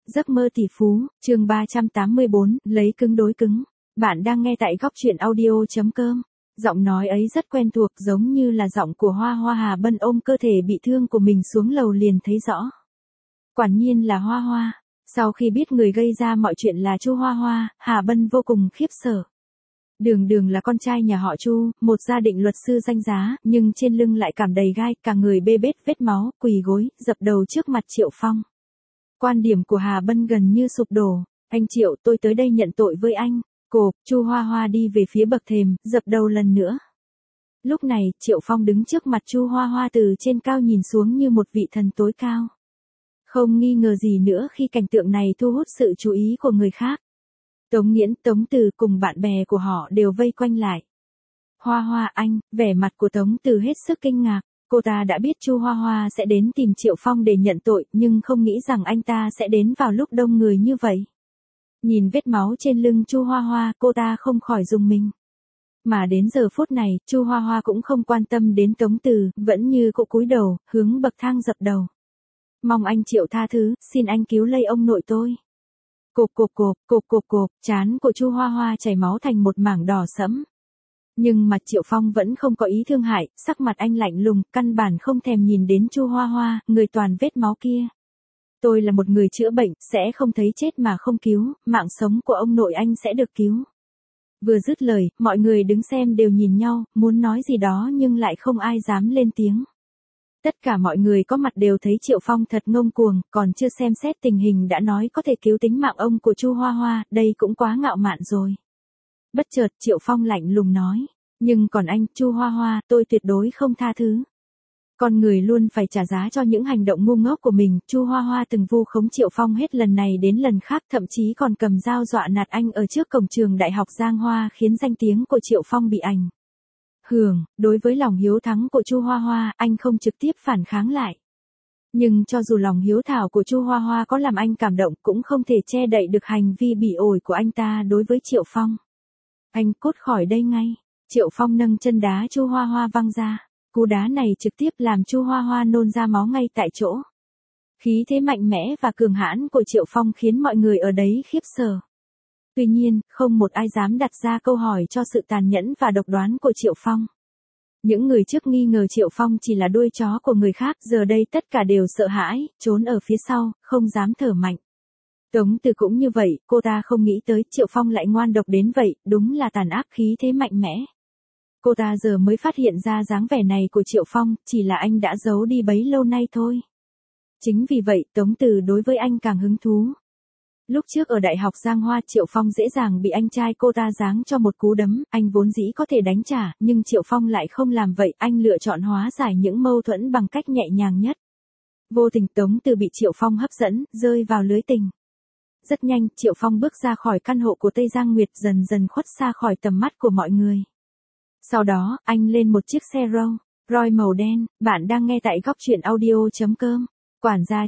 Giấc mơ tỷ phú, chương 384, lấy cứng đối cứng. Bạn đang nghe tại góc truyện audio.com. Giọng nói ấy rất quen thuộc, giống như là giọng của Hoa Hoa. Hà Bân ôm cơ thể bị thương của mình xuống lầu liền thấy rõ. Quả nhiên là Hoa Hoa. Sau khi biết người gây ra mọi chuyện là Chu Hoa Hoa, Hà Bân vô cùng khiếp sợ. Đường Đường là con trai nhà họ Chu, một gia đình luật sư danh giá, nhưng trên lưng lại cảm đầy gai, cả người bê bết vết máu, quỳ gối, dập đầu trước mặt Triệu Phong. Quan điểm của Hà Bân gần như sụp đổ. Anh Triệu, tôi tới đây nhận tội với anh. Cộp, Chu Hoa Hoa đi về phía bậc thềm, dập đầu lần nữa. Lúc này, Triệu Phong đứng trước mặt Chu Hoa Hoa từ trên cao nhìn xuống như một vị thần tối cao. Không nghi ngờ gì nữa khi cảnh tượng này thu hút sự chú ý của người khác. Tống Nghiễn, Tống Từ cùng bạn bè của họ đều vây quanh lại. Hoa Hoa anh, vẻ mặt của Tống Từ hết sức kinh ngạc. Cô ta đã biết Chu Hoa Hoa sẽ đến tìm Triệu Phong để nhận tội, nhưng không nghĩ rằng anh ta sẽ đến vào lúc đông người như vậy. Nhìn vết máu trên lưng Chu Hoa Hoa, cô ta không khỏi rùng mình. Mà đến giờ phút này, Chu Hoa Hoa cũng không quan tâm đến Tống Từ, vẫn như cũ cúi đầu, hướng bậc thang dập đầu. Mong anh Triệu tha thứ, xin anh cứu lấy ông nội tôi. Cộp, trán của Chu Hoa Hoa chảy máu thành một mảng đỏ sẫm. Nhưng mặt Triệu Phong vẫn không có ý thương hại, sắc mặt anh lạnh lùng, căn bản không thèm nhìn đến Chu Hoa Hoa, người toàn vết máu kia. Tôi là một người chữa bệnh, sẽ không thấy chết mà không cứu, mạng sống của ông nội anh sẽ được cứu. Vừa dứt lời, mọi người đứng xem đều nhìn nhau, muốn nói gì đó nhưng lại không ai dám lên tiếng. Tất cả mọi người có mặt đều thấy Triệu Phong thật ngông cuồng, còn chưa xem xét tình hình đã nói có thể cứu tính mạng ông của Chu Hoa Hoa, đây cũng quá ngạo mạn rồi. Bất chợt Triệu Phong lạnh lùng nói, nhưng còn anh, Chu Hoa Hoa, tôi tuyệt đối không tha thứ. Con người luôn phải trả giá cho những hành động ngu ngốc của mình, Chu Hoa Hoa từng vu khống Triệu Phong hết lần này đến lần khác, thậm chí còn cầm dao dọa nạt anh ở trước cổng trường đại học Giang Hoa, khiến danh tiếng của Triệu Phong bị ảnh hưởng. Đối với lòng hiếu thắng của Chu Hoa Hoa, anh không trực tiếp phản kháng lại. Nhưng cho dù lòng hiếu thảo của Chu Hoa Hoa có làm anh cảm động, cũng không thể che đậy được hành vi bỉ ổi của anh ta đối với Triệu Phong. Anh cút khỏi đây ngay. Triệu Phong nâng chân đá Chu Hoa Hoa văng ra. Cú đá này trực tiếp làm Chu Hoa Hoa nôn ra máu ngay tại chỗ. Khí thế mạnh mẽ và cường hãn của Triệu Phong khiến mọi người ở đấy khiếp sợ. Tuy nhiên, không một ai dám đặt ra câu hỏi cho sự tàn nhẫn và độc đoán của Triệu Phong. Những người trước nghi ngờ Triệu Phong chỉ là đuôi chó của người khác, giờ đây tất cả đều sợ hãi, trốn ở phía sau, không dám thở mạnh. Tống Từ cũng như vậy, cô ta không nghĩ tới Triệu Phong lại ngoan độc đến vậy, đúng là tàn ác khí thế mạnh mẽ. Cô ta giờ mới phát hiện ra dáng vẻ này của Triệu Phong, chỉ là anh đã giấu đi bấy lâu nay thôi. Chính vì vậy, Tống Từ đối với anh càng hứng thú. Lúc trước ở Đại học Giang Hoa, Triệu Phong dễ dàng bị anh trai cô ta giáng cho một cú đấm, anh vốn dĩ có thể đánh trả, nhưng Triệu Phong lại không làm vậy, anh lựa chọn hóa giải những mâu thuẫn bằng cách nhẹ nhàng nhất. Vô tình Tống Từ bị Triệu Phong hấp dẫn, rơi vào lưới tình. Rất nhanh, Triệu Phong bước ra khỏi căn hộ của Tây Giang Nguyệt, dần dần khuất xa khỏi tầm mắt của mọi người. Sau đó, anh lên một chiếc xe Rolls Royce màu đen. Bạn đang nghe tại góc truyện audio.com. Quản gia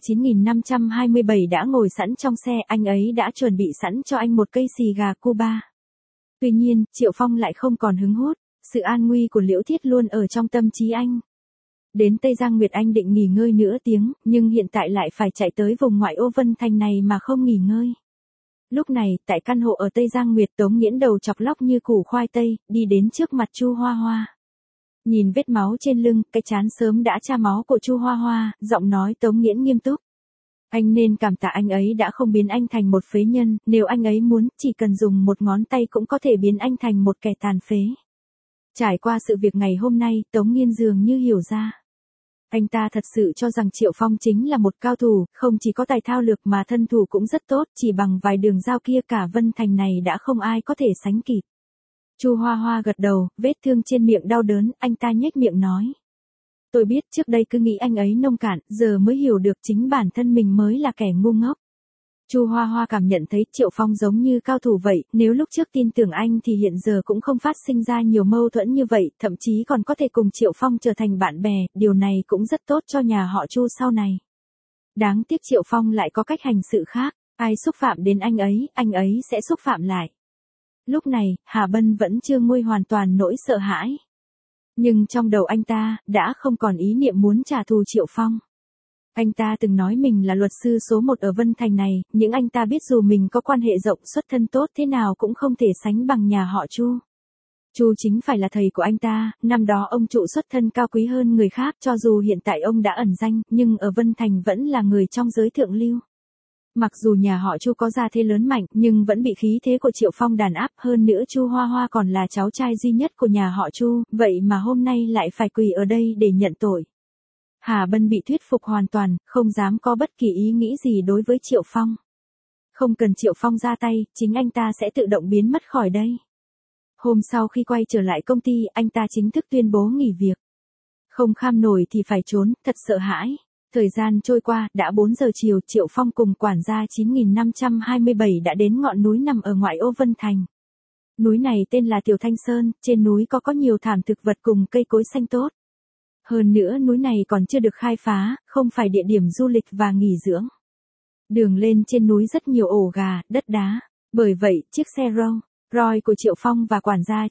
9527 đã ngồi sẵn trong xe, anh ấy đã chuẩn bị sẵn cho anh một cây xì gà Cuba. Tuy nhiên, Triệu Phong lại không còn hứng hút, sự an nguy của Liễu Thiết luôn ở trong tâm trí anh. Đến Tây Giang Nguyệt anh định nghỉ ngơi nửa tiếng, nhưng hiện tại lại phải chạy tới vùng ngoại ô Vân Thành này mà không nghỉ ngơi. Lúc này, tại căn hộ ở Tây Giang Nguyệt, Tống Nghiễn đầu chọc lóc như củ khoai tây, đi đến trước mặt Chu Hoa Hoa. Nhìn vết máu trên lưng, cái trán sớm đã tra máu của Chu Hoa Hoa, giọng nói Tống Nghiễn nghiêm túc. Anh nên cảm tạ anh ấy đã không biến anh thành một phế nhân, nếu anh ấy muốn, chỉ cần dùng một ngón tay cũng có thể biến anh thành một kẻ tàn phế. Trải qua sự việc ngày hôm nay, Tống Nghiên dường như hiểu ra. Anh ta thật sự cho rằng Triệu Phong chính là một cao thủ, không chỉ có tài thao lược mà thân thủ cũng rất tốt, chỉ bằng vài đường dao kia cả Vân Thành này đã không ai có thể sánh kịp. Chu Hoa Hoa gật đầu, vết thương trên miệng đau đớn, anh ta nhếch miệng nói. Tôi biết trước đây cứ nghĩ anh ấy nông cạn, giờ mới hiểu được chính bản thân mình mới là kẻ ngu ngốc. Chu Hoa Hoa cảm nhận thấy Triệu Phong giống như cao thủ vậy, nếu lúc trước tin tưởng anh thì hiện giờ cũng không phát sinh ra nhiều mâu thuẫn như vậy, thậm chí còn có thể cùng Triệu Phong trở thành bạn bè, điều này cũng rất tốt cho nhà họ Chu sau này. Đáng tiếc Triệu Phong lại có cách hành sự khác, ai xúc phạm đến anh ấy sẽ xúc phạm lại. Lúc này, Hà Bân vẫn chưa nguôi hoàn toàn nỗi sợ hãi. Nhưng trong đầu anh ta, đã không còn ý niệm muốn trả thù Triệu Phong. Anh ta từng nói mình là luật sư số 1 ở Vân Thành này, nhưng anh ta biết dù mình có quan hệ rộng xuất thân tốt thế nào cũng không thể sánh bằng nhà họ Chu. Chu chính phải là thầy của anh ta, năm đó ông trụ xuất thân cao quý hơn người khác, cho dù hiện tại ông đã ẩn danh, nhưng ở Vân Thành vẫn là người trong giới thượng lưu. Mặc dù nhà họ Chu có gia thế lớn mạnh, nhưng vẫn bị khí thế của Triệu Phong đàn áp, hơn nữa Chu Hoa Hoa còn là cháu trai duy nhất của nhà họ Chu, vậy mà hôm nay lại phải quỳ ở đây để nhận tội. Hà Bân bị thuyết phục hoàn toàn, không dám có bất kỳ ý nghĩ gì đối với Triệu Phong. Không cần Triệu Phong ra tay, chính anh ta sẽ tự động biến mất khỏi đây. Hôm sau khi quay trở lại công ty, anh ta chính thức tuyên bố nghỉ việc. Không kham nổi thì phải trốn, thật sợ hãi. Thời gian trôi qua, đã 4 giờ chiều, Triệu Phong cùng quản gia 9527 đã đến ngọn núi nằm ở ngoại ô Vân Thành. Núi này tên là Tiểu Thanh Sơn, trên núi có nhiều thảm thực vật cùng cây cối xanh tốt. Hơn nữa núi này còn chưa được khai phá, không phải địa điểm du lịch và nghỉ dưỡng. Đường lên trên núi rất nhiều ổ gà, đất đá. Bởi vậy, chiếc xe Rolls Royce của Triệu Phong và quản gia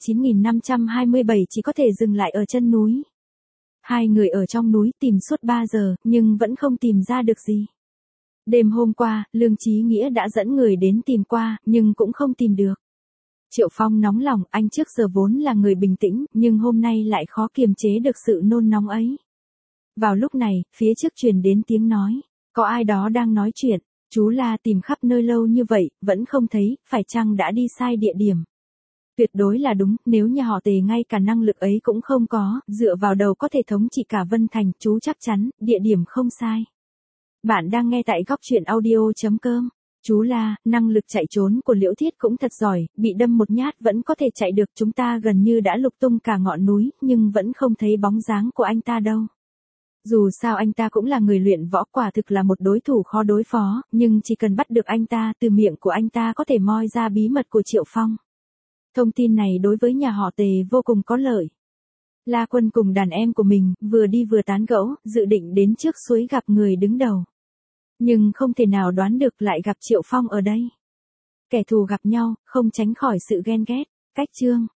9527 chỉ có thể dừng lại ở chân núi. Hai người ở trong núi tìm suốt 3 giờ, nhưng vẫn không tìm ra được gì. Đêm hôm qua, Lương Chí Nghĩa đã dẫn người đến tìm qua, nhưng cũng không tìm được. Triệu Phong nóng lòng, anh trước giờ vốn là người bình tĩnh, nhưng hôm nay lại khó kiềm chế được sự nôn nóng ấy. Vào lúc này, phía trước truyền đến tiếng nói. Có ai đó đang nói chuyện. Chú La tìm khắp nơi lâu như vậy, vẫn không thấy, phải chăng đã đi sai địa điểm? Tuyệt đối là đúng, nếu nhà họ Tề ngay cả năng lực ấy cũng không có, dựa vào đầu có thể thống trị cả Vân Thành, chú chắc chắn, địa điểm không sai. Bạn đang nghe tại góc truyện audio.com. Chú La, năng lực chạy trốn của Liễu Thiết cũng thật giỏi, bị đâm một nhát vẫn có thể chạy được, chúng ta gần như đã lục tung cả ngọn núi, nhưng vẫn không thấy bóng dáng của anh ta đâu. Dù sao anh ta cũng là người luyện võ, quả thực là một đối thủ khó đối phó, nhưng chỉ cần bắt được anh ta, từ miệng của anh ta có thể moi ra bí mật của Triệu Phong. Thông tin này đối với nhà họ Tề vô cùng có lợi. La Quân cùng đàn em của mình, vừa đi vừa tán gẫu, dự định đến trước suối gặp người đứng đầu. Nhưng không thể nào đoán được lại gặp Triệu Phong ở đây. Kẻ thù gặp nhau, không tránh khỏi sự ghen ghét. Cách chương